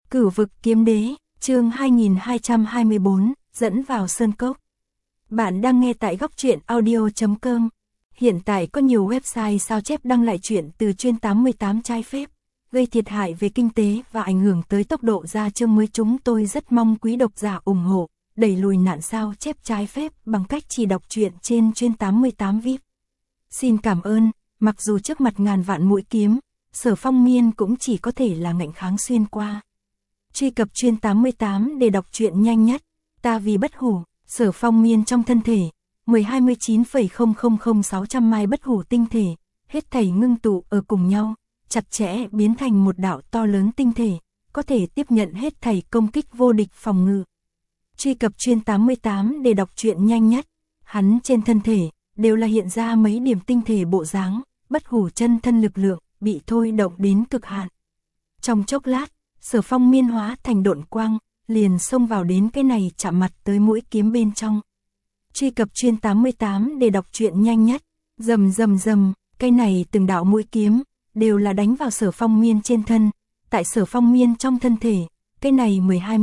Cửu vực kiếm đế, chương 2224, dẫn vào sơn cốc. Bạn đang nghe tại góc truyện audio.com. Hiện tại có nhiều website sao chép đăng lại truyện từ chuyên 88 trái phép, gây thiệt hại về kinh tế và ảnh hưởng tới tốc độ ra chương mới. Chúng tôi rất mong quý độc giả ủng hộ, đẩy lùi nạn sao chép trái phép bằng cách chỉ đọc truyện trên chuyên 88 VIP. Xin cảm ơn. Mặc dù trước mặt ngàn vạn mũi kiếm, Sở Phong Miên cũng chỉ có thể là ngạnh kháng xuyên qua. Truy cập chuyên 88 để đọc truyện nhanh nhất. Ta vì bất hủ, Sở Phong Miên trong thân thể 1029,000600 mai bất hủ tinh thể, hết thảy ngưng tụ ở cùng nhau, chặt chẽ biến thành một đạo to lớn tinh thể, có thể tiếp nhận hết thảy công kích vô địch phòng ngự. Truy cập chuyên 88 để đọc truyện nhanh nhất. Hắn trên thân thể đều là hiện ra mấy điểm tinh thể bộ dáng, bất hủ chân thân lực lượng bị thôi động đến cực hạn. Trong chốc lát, Sở Phong Miên hóa thành độn quang, liền xông vào đến cái này chạm mặt tới mũi kiếm bên trong. Truy cập chuyên 88 để đọc truyện nhanh nhất. Rầm rầm rầm, cái này từng đạo mũi kiếm đều là đánh vào Sở Phong Miên trên thân. Tại Sở Phong Miên trong thân thể, cái này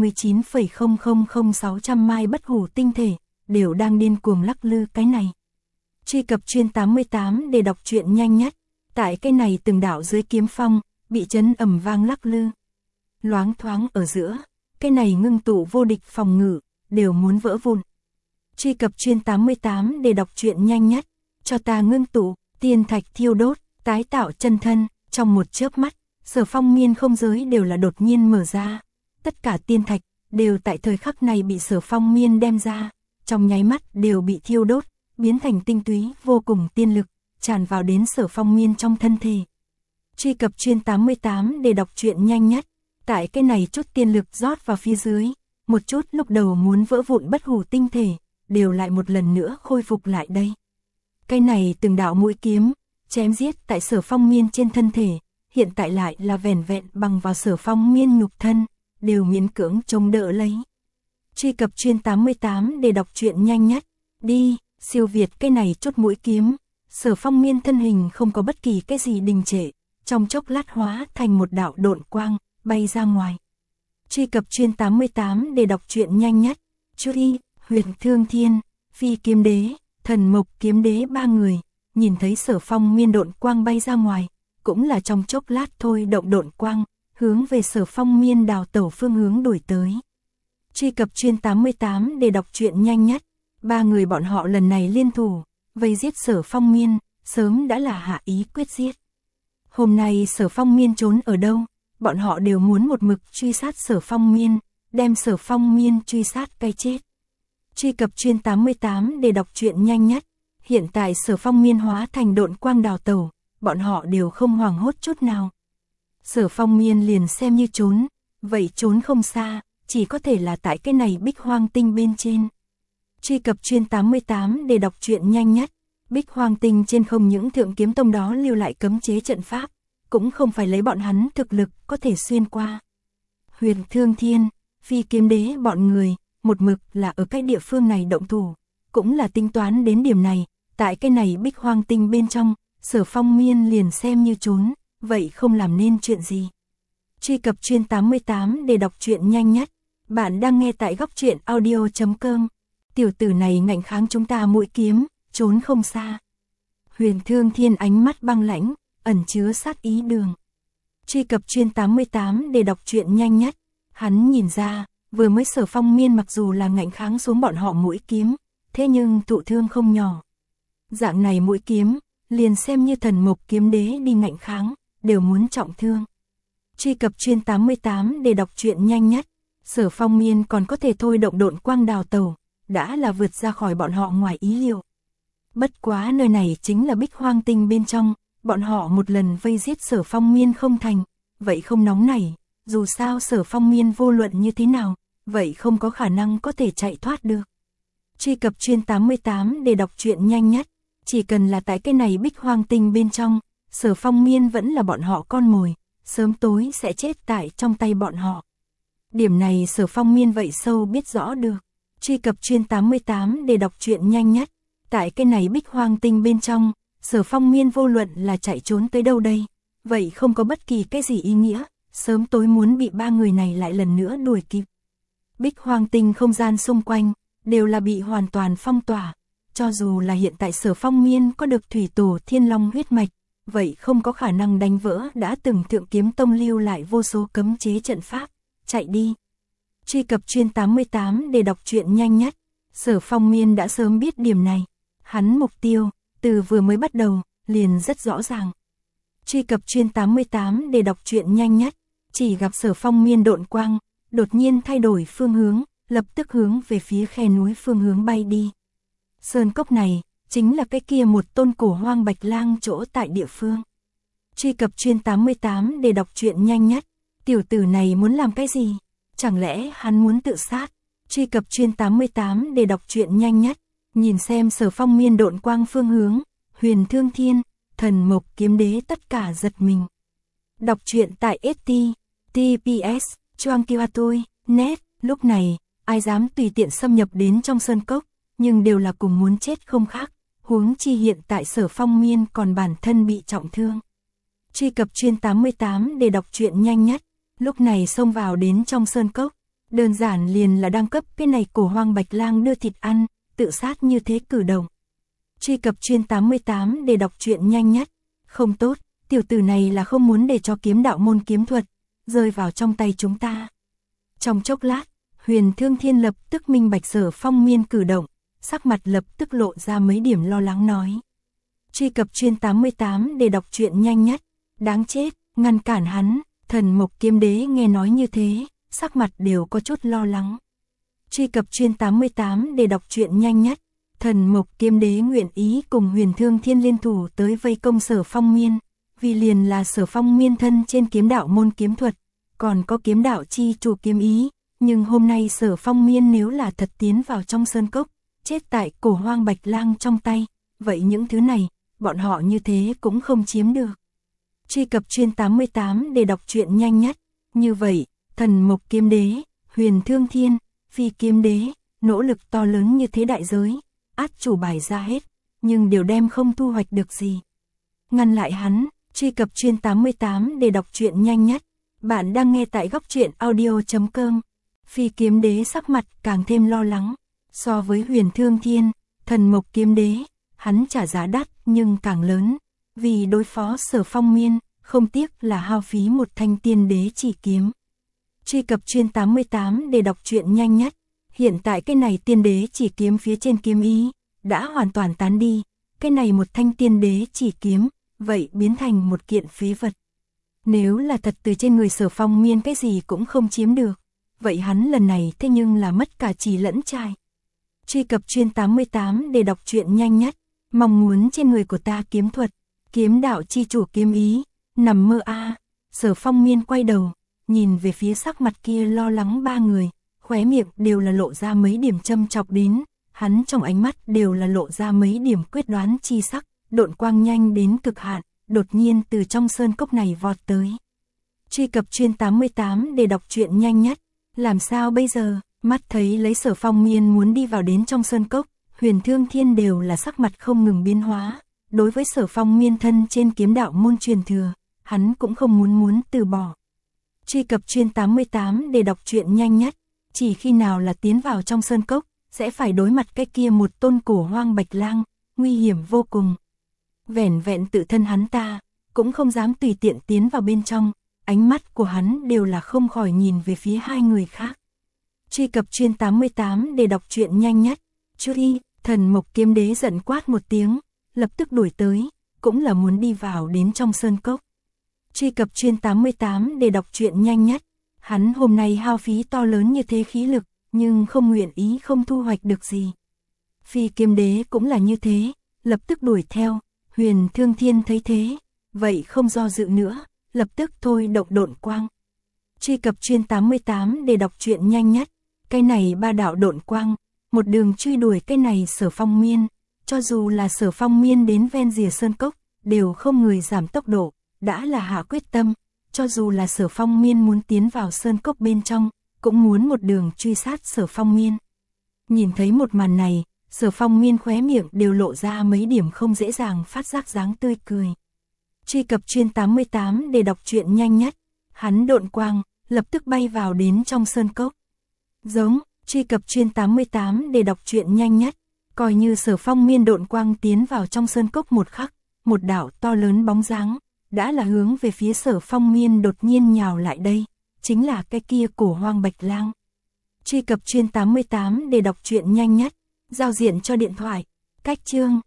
1029,000600 mai bất hủ tinh thể đều đang điên cuồng lắc lư cái này. Truy cập chuyên 88 để đọc truyện nhanh nhất. Tại cái này từng đạo dưới kiếm phong bị chấn ầm vang lắc lư. Loáng thoáng ở giữa, cái này ngưng tụ vô địch phòng ngự đều muốn vỡ vụn. Truy cập chuyên 88 để đọc truyện nhanh nhất. Cho ta ngưng tụ, tiên thạch thiêu đốt, tái tạo chân thân. Trong một chớp mắt, Sở Phong Miên không giới đều là đột nhiên mở ra. Tất cả tiên thạch đều tại thời khắc này bị Sở Phong Miên đem ra, trong nháy mắt đều bị thiêu đốt, biến thành tinh túy vô cùng tiên lực, tràn vào đến Sở Phong Miên trong thân thể. Truy cập chuyên 88 để đọc truyện nhanh nhất. Tại cái này chút tiên lực rót vào phía dưới, một chút lúc đầu muốn vỡ vụn bất hủ tinh thể, đều lại một lần nữa khôi phục lại đây. Cái này từng đạo mũi kiếm, chém giết tại Sở Phong Miên trên thân thể, hiện tại lại là vẻn vẹn bằng vào Sở Phong Miên nhục thân, đều miễn cưỡng chống đỡ lấy. Truy cập chuyên 88 để đọc truyện nhanh nhất. Đi, siêu việt cái này chút mũi kiếm, Sở Phong Miên thân hình không có bất kỳ cái gì đình trệ, trong chốc lát hóa thành một đạo độn quang, bay ra ngoài. Truy cập chuyên 88 để đọc truyện nhanh nhất. Truy, Huyền Thương Thiên, Phi Kiếm Đế, Thần Mộc Kiếm Đế ba người, nhìn thấy Sở Phong Miên độn quang bay ra ngoài, cũng là trong chốc lát thôi động độn quang, hướng về Sở Phong Miên đào tẩu phương hướng đuổi tới. Truy cập chuyên 88 để đọc truyện nhanh nhất. Ba người bọn họ lần này liên thủ, vây giết Sở Phong Miên, sớm đã là hạ ý quyết giết. Hôm nay Sở Phong Miên trốn ở đâu, bọn họ đều muốn một mực truy sát Sở Phong Miên, đem Sở Phong Miên truy sát cái chết. Truy cập chuyên 88 để đọc truyện nhanh nhất. Hiện tại Sở Phong Miên hóa thành độn quang đào tẩu, bọn họ đều không hoảng hốt chút nào. Sở Phong Miên liền xem như trốn, vậy trốn không xa, chỉ có thể là tại cái này Bích Hoang Tinh bên trên. Truy cập chuyên 88 để đọc truyện nhanh nhất. Bích Hoang Tinh trên không những thượng kiếm tông đó lưu lại cấm chế trận pháp, cũng không phải lấy bọn hắn thực lực có thể xuyên qua. Huyền Thương Thiên, Phi Kiếm Đế bọn người, một mực là ở cái địa phương này động thủ, cũng là tính toán đến điểm này, tại cái này Bích Hoang Tinh bên trong, Sở Phong Miên liền xem như trốn, vậy không làm nên chuyện gì. Truy cập chuyên 88 để đọc truyện nhanh nhất. Bạn đang nghe tại góc truyện audio.com. Tiểu tử này ngạnh kháng chúng ta mũi kiếm, trốn không xa. Huyền Thương Thiên ánh mắt băng lãnh, ẩn chứa sát ý đường. Truy cập chuyên 88 để đọc truyện nhanh nhất. Hắn nhìn ra, vừa mới Sở Phong Miên mặc dù là ngạnh kháng xuống bọn họ mũi kiếm, thế nhưng thụ thương không nhỏ. Dạng này mũi kiếm, liền xem như Thần Mộc Kiếm Đế đi ngạnh kháng, đều muốn trọng thương. Truy cập chuyên 88 để đọc truyện nhanh nhất. Sở Phong Miên còn có thể thôi động độn quang đào tẩu, đã là vượt ra khỏi bọn họ ngoài ý liệu. Bất quá nơi này chính là Bích Hoang Tinh bên trong, bọn họ một lần vây giết Sở Phong Miên không thành, vậy không nóng nảy, dù sao Sở Phong Miên vô luận như thế nào, vậy không có khả năng có thể chạy thoát được. Truy cập chuyên 88 để đọc truyện nhanh nhất. Chỉ cần là tại cái này Bích Hoang Tinh bên trong, Sở Phong Miên vẫn là bọn họ con mồi, sớm tối sẽ chết tại trong tay bọn họ. Điểm này Sở Phong Miên vậy sâu biết rõ được. Truy cập chuyên 88 để đọc truyện nhanh nhất. Tại cái này Bích Hoang Tinh bên trong, Sở Phong Miên vô luận là chạy trốn tới đâu đây, vậy không có bất kỳ cái gì ý nghĩa, sớm tối muốn bị ba người này lại lần nữa đuổi kịp. Bích Hoang Tinh không gian xung quanh, đều là bị hoàn toàn phong tỏa, cho dù là hiện tại Sở Phong Miên có được thủy tổ thiên long huyết mạch, vậy không có khả năng đánh vỡ đã từng Thượng Kiếm Tông lưu lại vô số cấm chế trận pháp, chạy đi. Truy cập chuyên 88 để đọc truyện nhanh nhất, Sở Phong Miên đã sớm biết điểm này, hắn mục tiêu, từ vừa mới bắt đầu, liền rất rõ ràng. Truy cập chuyên 88 để đọc truyện nhanh nhất, chỉ gặp Sở Phong Miên độn quang, đột nhiên thay đổi phương hướng, lập tức hướng về phía khe núi phương hướng bay đi. Sơn cốc này, chính là cái kia một tôn cổ hoang bạch lang chỗ tại địa phương. Truy cập chuyên 88 để đọc truyện nhanh nhất, tiểu tử này muốn làm cái gì? Chẳng lẽ hắn muốn tự sát? Truy cập chuyên 88 để đọc truyện nhanh nhất, nhìn xem Sở Phong Miên độn quang phương hướng, Huyền Thương Thiên, Thần Mộc Kiếm Đế tất cả giật mình. Đọc truyện tại https choangkiwatui.net. Lúc này, ai dám tùy tiện xâm nhập đến trong sơn cốc, nhưng đều là cùng muốn chết không khác, huống chi hiện tại Sở Phong Miên còn bản thân bị trọng thương. Truy cập chuyên 88 để đọc truyện nhanh nhất, lúc này xông vào đến trong sơn cốc, đơn giản liền là đang cấp cái này cổ hoang bạch lang đưa thịt ăn, tự sát như thế cử động. Truy cập chuyên 88 để đọc truyện nhanh nhất, không tốt, tiểu tử này là không muốn để cho kiếm đạo môn kiếm thuật rơi vào trong tay chúng ta. Trong chốc lát, Huyền Thương Thiên lập tức minh bạch Sở Phong Miên cử động, sắc mặt lập tức lộ ra mấy điểm lo lắng nói. Truy cập chuyên 88 để đọc truyện nhanh nhất, đáng chết, ngăn cản hắn. Thần Mộc Kiếm Đế nghe nói như thế, sắc mặt đều có chút lo lắng. Truy cập chuyên 88 để đọc truyện nhanh nhất, Thần Mộc Kiếm Đế nguyện ý cùng Huyền Thương Thiên liên thủ tới vây công Sở Phong Miên, vì liền là Sở Phong Miên thân trên kiếm đạo môn kiếm thuật, còn có kiếm đạo chi chủ kiếm ý, nhưng hôm nay Sở Phong Miên nếu là thật tiến vào trong sơn cốc, chết tại cổ hoang bạch lang trong tay, vậy những thứ này, bọn họ như thế cũng không chiếm được. Truy cập chuyên 88 để đọc truyện nhanh nhất, như vậy, Thần Mộc Kiếm Đế, Huyền Thương Thiên, Phi Kiếm Đế, nỗ lực to lớn như thế đại giới, át chủ bài ra hết, nhưng đều đem không thu hoạch được gì. Ngăn lại hắn, truy cập chuyên 88 để đọc truyện nhanh nhất, bạn đang nghe tại góc truyện audio.com. Phi Kiếm Đế sắc mặt càng thêm lo lắng, so với Huyền Thương Thiên, Thần Mộc Kiếm Đế, hắn trả giá đắt nhưng càng lớn, vì đối phó Sở Phong Miên, không tiếc là hao phí một thanh tiên đế chỉ kiếm. Truy cập chuyên 88 để đọc truyện nhanh nhất, hiện tại cái này tiên đế chỉ kiếm phía trên kiếm ý, đã hoàn toàn tán đi, cái này một thanh tiên đế chỉ kiếm, vậy biến thành một kiện phế vật. Nếu là thật từ trên người Sở Phong Miên cái gì cũng không chiếm được, vậy hắn lần này thế nhưng là mất cả chỉ lẫn trai. Truy cập chuyên 88 để đọc truyện nhanh nhất, mong muốn trên người của ta kiếm thuật, kiếm đạo chi chủ kiếm ý, nằm mơ a. Sở Phong Miên quay đầu, nhìn về phía sắc mặt kia lo lắng ba người, khóe miệng đều là lộ ra mấy điểm châm chọc đến, hắn trong ánh mắt đều là lộ ra mấy điểm quyết đoán chi sắc, độn quang nhanh đến cực hạn, đột nhiên từ trong sơn cốc này vọt tới. Truy cập chuyên 88 để đọc truyện nhanh nhất, làm sao bây giờ? Mắt thấy lấy Sở Phong Miên muốn đi vào đến trong sơn cốc, Huyền Thương Thiên đều là sắc mặt không ngừng biến hóa. Đối với Sở Phong Miên thân trên kiếm đạo môn truyền thừa, hắn cũng không muốn từ bỏ. Truy cập chuyên 88 để đọc truyện nhanh nhất, chỉ khi nào là tiến vào trong sơn cốc, sẽ phải đối mặt cái kia một tôn cổ hoang bạch lang, nguy hiểm vô cùng. Vẻn vẹn tự thân hắn ta, cũng không dám tùy tiện tiến vào bên trong, ánh mắt của hắn đều là không khỏi nhìn về phía hai người khác. Truy cập chuyên 88 để đọc truyện nhanh nhất, Truy, Thần Mộc Kiếm Đế giận quát một tiếng, lập tức đuổi tới, cũng là muốn đi vào đến trong sơn cốc. Truy cập chuyên 88 để đọc truyện nhanh nhất, hắn hôm nay hao phí to lớn như thế khí lực, nhưng không nguyện ý không thu hoạch được gì. Phi Kiếm Đế cũng là như thế, lập tức đuổi theo, Huyền Thương Thiên thấy thế, vậy không do dự nữa, lập tức thôi động độn quang. Truy cập chuyên 88 để đọc truyện nhanh nhất, cái này ba đạo độn quang, một đường truy đuổi cái này Sở Phong Miên, cho dù là Sở Phong Miên đến ven rìa sơn cốc, đều không người giảm tốc độ, đã là hạ quyết tâm, cho dù là Sở Phong Miên muốn tiến vào sơn cốc bên trong, cũng muốn một đường truy sát Sở Phong Miên. Nhìn thấy một màn này, Sở Phong Miên khóe miệng đều lộ ra mấy điểm không dễ dàng phát giác dáng tươi cười. Truy cập chuyên 88 để đọc truyện nhanh nhất, hắn độn quang, lập tức bay vào đến trong sơn cốc. Giống, truy cập chuyên 88 để đọc truyện nhanh nhất. Coi như Sở Phong miên độn quang tiến vào trong sơn cốc một khắc, một đạo to lớn bóng dáng, đã là hướng về phía Sở Phong miên đột nhiên nhào lại đây, chính là cái kia Cổ Hoang Bạch Lang. Truy cập chuyên 88 để đọc truyện nhanh nhất, giao diện cho điện thoại, cách chương.